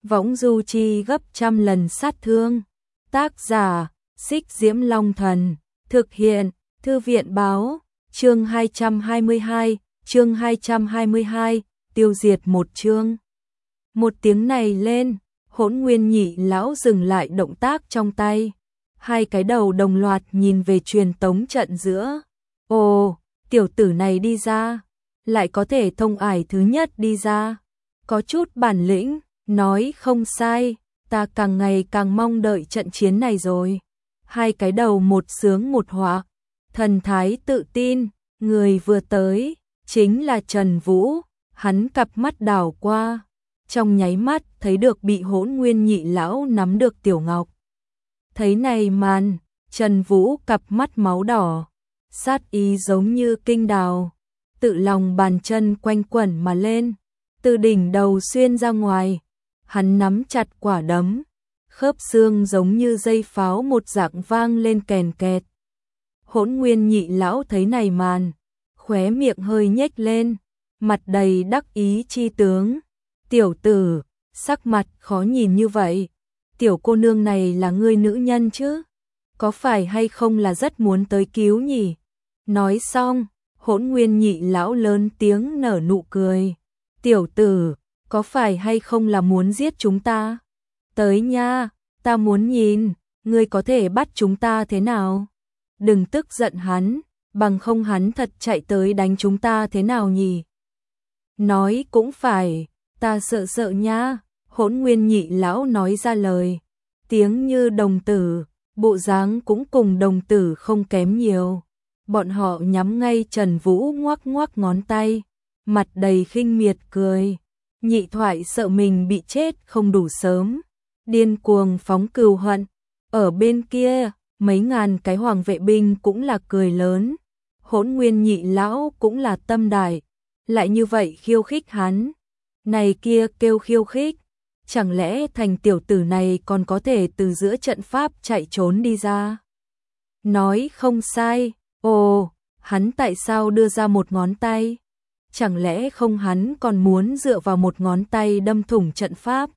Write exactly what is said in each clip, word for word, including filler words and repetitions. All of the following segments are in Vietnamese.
võng du chi gấp trăm lần sát thương. Tác giả, Xích Diễm Long Thần, thực hiện, Thư viện Báo, chương hai trăm hai mươi hai, chương hai trăm hai mươi hai, tiêu diệt một chương. Một tiếng này lên, Hỗn Nguyên Nhị lão dừng lại động tác trong tay. Hai cái đầu đồng loạt nhìn về truyền tống trận giữa. Ồ, tiểu tử này đi ra, lại có thể thông ải thứ nhất đi ra. Có chút bản lĩnh, nói không sai, ta càng ngày càng mong đợi trận chiến này rồi. Hai cái đầu một sướng một họa, thần thái tự tin, người vừa tới, chính là Trần Vũ, hắn cặp mắt đảo qua, trong nháy mắt thấy được bị Hỗn Nguyên Nhị lão nắm được Tiểu Ngọc. Thấy này màn, Trần Vũ cặp mắt máu đỏ, sát ý giống như kinh đào, tự lòng bàn chân quanh quẩn mà lên, từ đỉnh đầu xuyên ra ngoài, hắn nắm chặt quả đấm, khớp xương giống như dây pháo một dạng vang lên kèn kẹt. Hỗn Nguyên Nhị lão thấy này màn, khóe miệng hơi nhếch lên, mặt đầy đắc ý chi tướng. Tiểu tử, sắc mặt khó nhìn như vậy, tiểu cô nương này là ngươi nữ nhân chứ? Có phải hay không là rất muốn tới cứu nhỉ? Nói xong, Hỗn Nguyên Nhị lão lớn tiếng nở nụ cười. Tiểu tử, có phải hay không là muốn giết chúng ta? Tới nha, ta muốn nhìn, ngươi có thể bắt chúng ta thế nào? Đừng tức giận hắn, bằng không hắn thật chạy tới đánh chúng ta thế nào nhỉ? Nói cũng phải, ta sợ sợ nha. Hỗn Nguyên Nhị lão nói ra lời, tiếng như đồng tử, bộ dáng cũng cùng đồng tử không kém nhiều. Bọn họ nhắm ngay Trần Vũ ngoắc ngoắc ngón tay, mặt đầy khinh miệt cười. Nhị thoại sợ mình bị chết không đủ sớm, điên cuồng phóng cừu hận. Ở bên kia, mấy ngàn cái hoàng vệ binh cũng là cười lớn. Hỗn Nguyên Nhị lão cũng là tâm đại, lại như vậy khiêu khích hắn. Này kia kêu khiêu khích, chẳng lẽ thành tiểu tử này còn có thể từ giữa trận pháp chạy trốn đi ra? Nói không sai, ồ, hắn tại sao đưa ra một ngón tay? Chẳng lẽ không hắn còn muốn dựa vào một ngón tay đâm thủng trận pháp?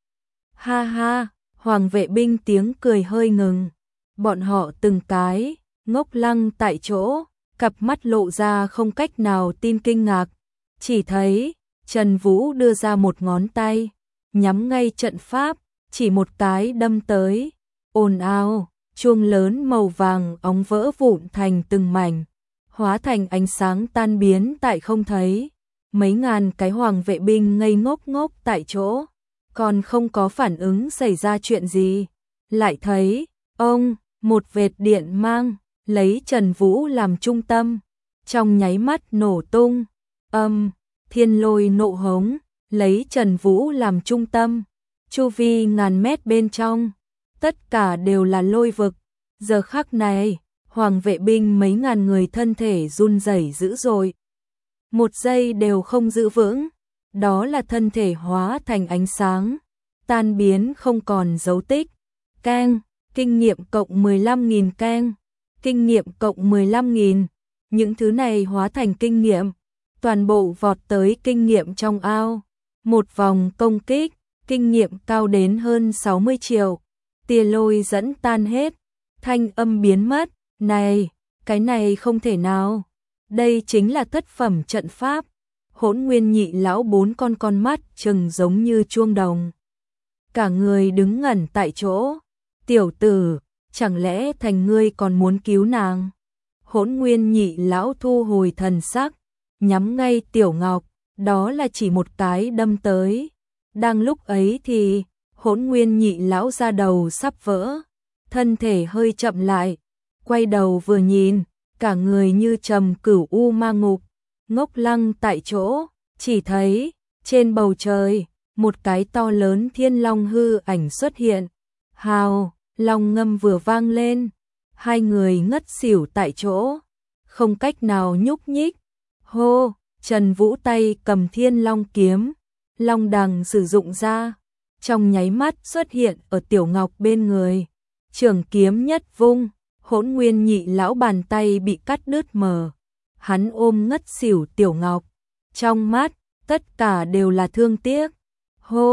Ha ha, hoàng vệ binh tiếng cười hơi ngừng. Bọn họ từng cái, ngốc lăng tại chỗ, cặp mắt lộ ra không cách nào tin kinh ngạc. Chỉ thấy, Trần Vũ đưa ra một ngón tay, nhắm ngay trận pháp, chỉ một cái đâm tới. Ồn ào, chuông lớn màu vàng óng vỡ vụn thành từng mảnh, hóa thành ánh sáng tan biến tại không thấy. Mấy ngàn cái hoàng vệ binh ngây ngốc ngốc tại chỗ, còn không có phản ứng xảy ra chuyện gì. Lại thấy, ông, một vệt điện mang, lấy Trần Vũ làm trung tâm, trong nháy mắt nổ tung, âm, thiên lôi nộ hống, lấy Trần Vũ làm trung tâm, chu vi ngàn mét bên trong, tất cả đều là lôi vực. Giờ khắc này, hoàng vệ binh mấy ngàn người thân thể run rẩy dữ dội, một giây đều không giữ vững, đó là thân thể hóa thành ánh sáng, tan biến không còn dấu tích. Keng, kinh nghiệm cộng mười lăm nghìn keng, kinh nghiệm cộng mười lăm nghìn, những thứ này hóa thành kinh nghiệm, toàn bộ vọt tới kinh nghiệm trong ao. Một vòng công kích, kinh nghiệm cao đến hơn sáu mươi triệu, tia lôi dẫn tan hết, thanh âm biến mất. Này, cái này không thể nào, đây chính là thất phẩm trận pháp. Hỗn Nguyên Nhị lão bốn con con mắt trừng giống như chuông đồng, cả người đứng ngẩn tại chỗ. Tiểu tử, chẳng lẽ thành ngươi còn muốn cứu nàng? Hỗn Nguyên Nhị lão thu hồi thần sắc, nhắm ngay Tiểu Ngọc, đó là chỉ một cái đâm tới. Đang lúc ấy thì, Hỗn Nguyên Nhị lão ra đầu sắp vỡ, thân thể hơi chậm lại, quay đầu vừa nhìn, cả người như trầm cửu u ma ngục, ngốc lăng tại chỗ. Chỉ thấy, trên bầu trời, một cái to lớn thiên long hư ảnh xuất hiện. Hào, long ngâm vừa vang lên, hai người ngất xỉu tại chỗ, không cách nào nhúc nhích. Hô, Trần Vũ tay cầm thiên long kiếm, long đằng sử dụng ra, trong nháy mắt xuất hiện ở Tiểu Ngọc bên người. Trường kiếm nhất vung, Hỗn Nguyên Nhị lão bàn tay bị cắt đứt mờ, hắn ôm ngất xỉu Tiểu Ngọc, trong mắt tất cả đều là thương tiếc. Hô,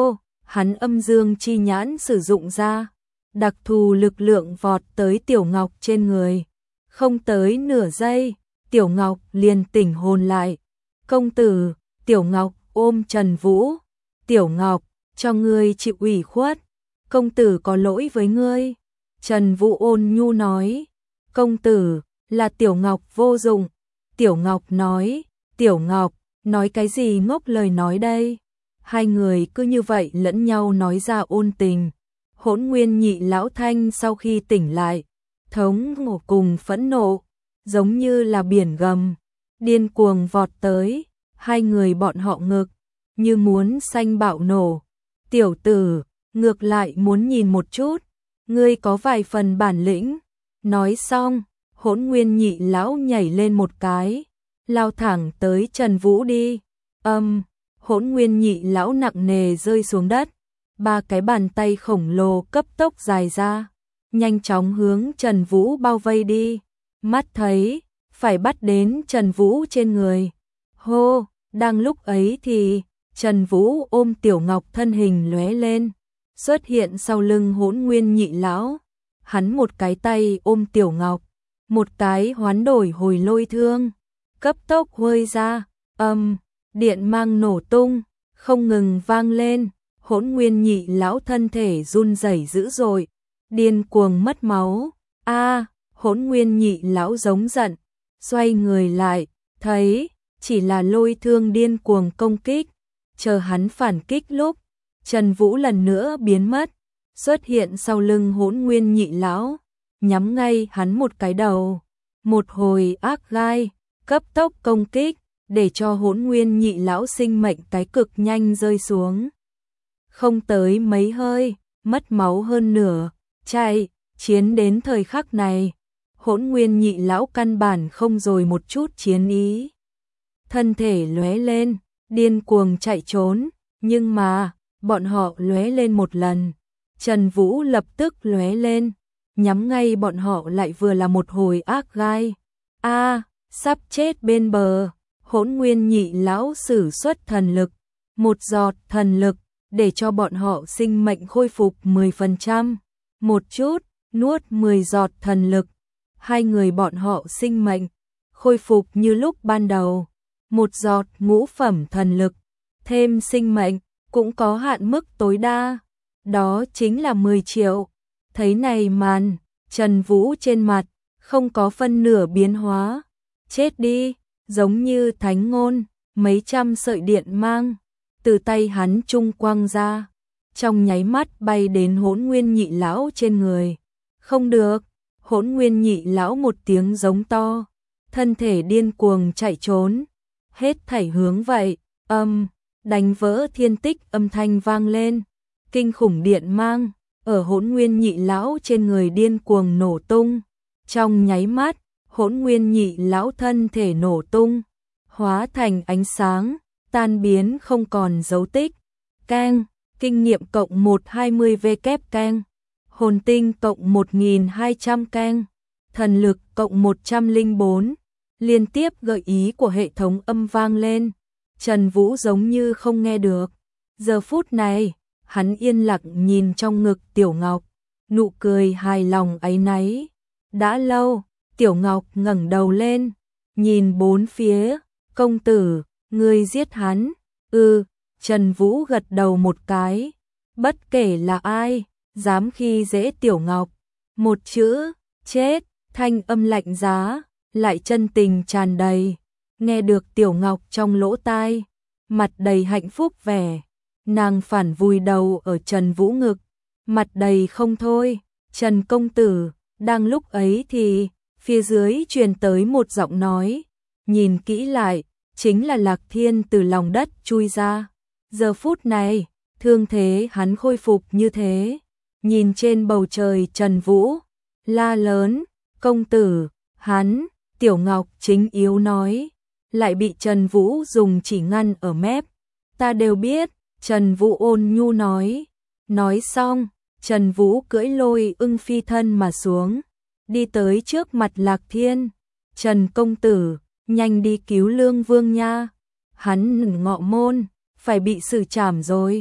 hắn âm dương chi nhãn sử dụng ra, đặc thù lực lượng vọt tới Tiểu Ngọc trên người. Không tới nửa giây, Tiểu Ngọc liền tỉnh hồn lại. Công tử, Tiểu Ngọc ôm Trần Vũ. Tiểu Ngọc, cho ngươi chịu ủy khuất, công tử có lỗi với ngươi. Trần Vũ ôn nhu nói, công tử, là Tiểu Ngọc vô dụng. Tiểu Ngọc nói, Tiểu Ngọc, nói cái gì ngốc lời nói đây. Hai người cứ như vậy lẫn nhau nói ra ôn tình. Hỗn Nguyên Nhị lão thanh sau khi tỉnh lại, thống ngộ cùng phẫn nộ, giống như là biển gầm, điên cuồng vọt tới, hai người bọn họ ngực, như muốn sanh bạo nổ. Tiểu tử, ngược lại muốn nhìn một chút, ngươi có vài phần bản lĩnh. Nói xong, Hỗn Nguyên Nhị lão nhảy lên một cái, lao thẳng tới Trần Vũ đi. Âm, Hỗn Nguyên Nhị lão nặng nề rơi xuống đất, ba cái bàn tay khổng lồ cấp tốc dài ra, nhanh chóng hướng Trần Vũ bao vây đi. Mắt thấy phải bắt đến Trần Vũ trên người. Hô, đang lúc ấy thì Trần Vũ ôm Tiểu Ngọc thân hình lóe lên, xuất hiện sau lưng Hỗn Nguyên Nhị lão. Hắn một cái tay ôm Tiểu Ngọc, một cái hoán đổi hồi lôi thương, cấp tốc huôi ra, âm, điện mang nổ tung, không ngừng vang lên. Hỗn Nguyên Nhị lão thân thể run rẩy dữ dội, điên cuồng mất máu. A, Hỗn Nguyên Nhị lão giống giận, xoay người lại, thấy chỉ là lôi thương điên cuồng công kích. Chờ hắn phản kích lúc, Trần Vũ lần nữa biến mất, xuất hiện sau lưng Hỗn Nguyên Nhị lão, nhắm ngay hắn một cái đầu. Một hồi ác gai, cấp tốc công kích, để cho Hỗn Nguyên Nhị lão sinh mệnh cái cực nhanh rơi xuống. Không tới mấy hơi, mất máu hơn nửa, chạy, chiến đến thời khắc này, Hỗn Nguyên Nhị lão căn bản không rồi một chút chiến ý. Thân thể lóe lên, điên cuồng chạy trốn, nhưng mà, bọn họ lóe lên một lần, Trần Vũ lập tức lóe lên, nhắm ngay bọn họ lại vừa là một hồi ác gai. A, sắp chết bên bờ, Hỗn Nguyên Nhị lão sử xuất thần lực, một giọt thần lực, để cho bọn họ sinh mệnh khôi phục mười phần trăm. Một chút, nuốt mười giọt thần lực, hai người bọn họ sinh mệnh khôi phục như lúc ban đầu. Một giọt ngũ phẩm thần lực, thêm sinh mệnh, cũng có hạn mức tối đa, đó chính là mười triệu. Thấy này màn, Trần Vũ trên mặt không có phân nửa biến hóa. Chết đi, giống như thánh ngôn, mấy trăm sợi điện mang từ tay hắn trung quang ra, trong nháy mắt bay đến Hỗn Nguyên Nhị lão trên người. Không được, Hỗn Nguyên Nhị lão một tiếng giống to, thân thể điên cuồng chạy trốn, hết thảy hướng vậy, âm, đánh vỡ thiên tích âm thanh vang lên, kinh khủng điện mang ở Hỗn Nguyên Nhị lão trên người điên cuồng nổ tung. Trong nháy mắt, Hỗn Nguyên Nhị lão thân thể nổ tung, hóa thành ánh sáng, tan biến không còn dấu tích. Keng, kinh nghiệm cộng một trăm hai mươi V kép keng, hồn tinh cộng một nghìn hai trăm keng, thần lực cộng một trăm lẻ bốn. Liên tiếp gợi ý của hệ thống âm vang lên, Trần Vũ giống như không nghe được. Giờ phút này, hắn yên lặng nhìn trong ngực Tiểu Ngọc, nụ cười hài lòng áy náy. Đã lâu, Tiểu Ngọc ngẩng đầu lên, nhìn bốn phía, công tử, ngươi giết hắn. Ừ, Trần Vũ gật đầu một cái, bất kể là ai, dám khi dễ Tiểu Ngọc, một chữ, chết, thanh âm lạnh giá, lại chân tình tràn đầy. Nghe được Tiểu Ngọc trong lỗ tai, mặt đầy hạnh phúc vẻ, nàng phản vùi đầu ở Trần Vũ ngực, mặt đầy không thôi. Trần công tử, đang lúc ấy thì, phía dưới truyền tới một giọng nói, nhìn kỹ lại, chính là Lạc Thiên từ lòng đất chui ra. Giờ phút này, thương thế hắn khôi phục như thế, nhìn trên bầu trời Trần Vũ, la lớn, công tử, hắn, Tiểu Ngọc chính yếu nói, lại bị Trần Vũ dùng chỉ ngăn ở mép. Ta đều biết, Trần Vũ ôn nhu nói. Nói xong, Trần Vũ cưỡi lôi ưng phi thân mà xuống, đi tới trước mặt Lạc Thiên. Trần công tử, nhanh đi cứu Lương Vương nha, hắn ngọ môn, phải bị xử trảm rồi.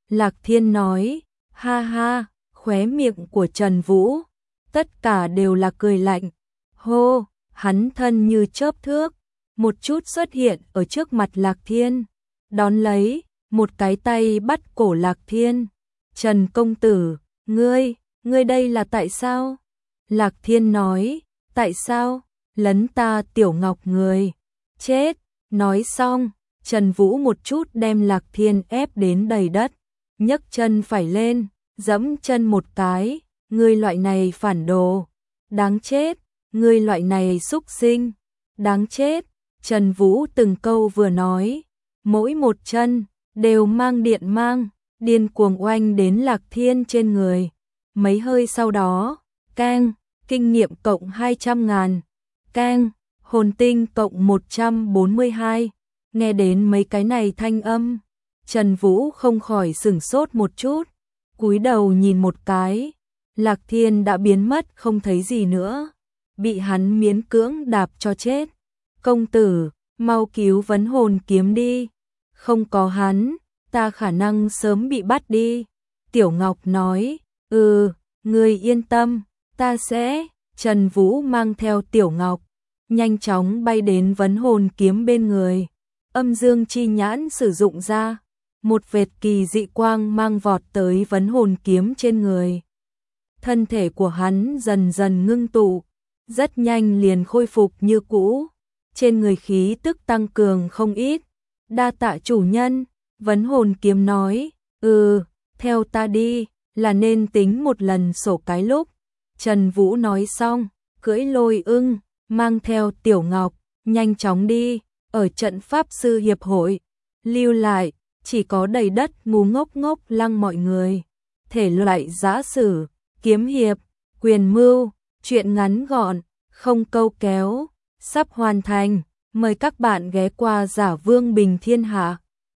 Lạc Thiên nói, ha ha, khóe miệng của Trần Vũ, tất cả đều là cười lạnh. Hô, hắn thân như chớp thước, một chút xuất hiện ở trước mặt Lạc Thiên, đón lấy, một cái tay bắt cổ Lạc Thiên. Trần công tử, ngươi, ngươi đây là tại sao? Lạc Thiên nói, tại sao? Lấn ta Tiểu Ngọc người. Chết, nói xong, Trần Vũ một chút đem Lạc Thiên ép đến đầy đất, nhấc chân phải lên, giẫm chân một cái, ngươi loại này phản đồ, đáng chết, ngươi loại này xúc sinh, đáng chết. Trần Vũ từng câu vừa nói, mỗi một chân đều mang điện mang, điên cuồng oanh đến Lạc Thiên trên người. Mấy hơi sau đó, cang, kinh nghiệm cộng hai trăm ngàn, cang, hồn tinh cộng một trăm bốn mươi hai. Nghe đến mấy cái này thanh âm, Trần Vũ không khỏi sửng sốt một chút, cúi đầu nhìn một cái, Lạc Thiên đã biến mất không thấy gì nữa, bị hắn miễn cưỡng đạp cho chết. Công tử, mau cứu vấn hồn kiếm đi, không có hắn, ta khả năng sớm bị bắt đi. Tiểu Ngọc nói, ừ, ngươi yên tâm, ta sẽ. Trần Vũ mang theo Tiểu Ngọc, nhanh chóng bay đến vấn hồn kiếm bên người. Âm dương chi nhãn sử dụng ra, một vệt kỳ dị quang mang vọt tới vấn hồn kiếm trên người. Thân thể của hắn dần dần ngưng tụ, rất nhanh liền khôi phục như cũ, trên người khí tức tăng cường không ít. Đa tạ chủ nhân, vấn hồn kiếm nói, ừ, theo ta đi, là nên tính một lần sổ cái lúc. Trần Vũ nói xong, cưỡi lôi ưng, mang theo Tiểu Ngọc, nhanh chóng đi, ở trận pháp sư hiệp hội, lưu lại, chỉ có đầy đất ngu ngốc ngốc lăng mọi người. Thể loại giã sử, kiếm hiệp, quyền mưu, truyện ngắn gọn, không câu kéo, sắp hoàn thành, mời các bạn ghé qua Giả Vương Bình Thiên Hạ.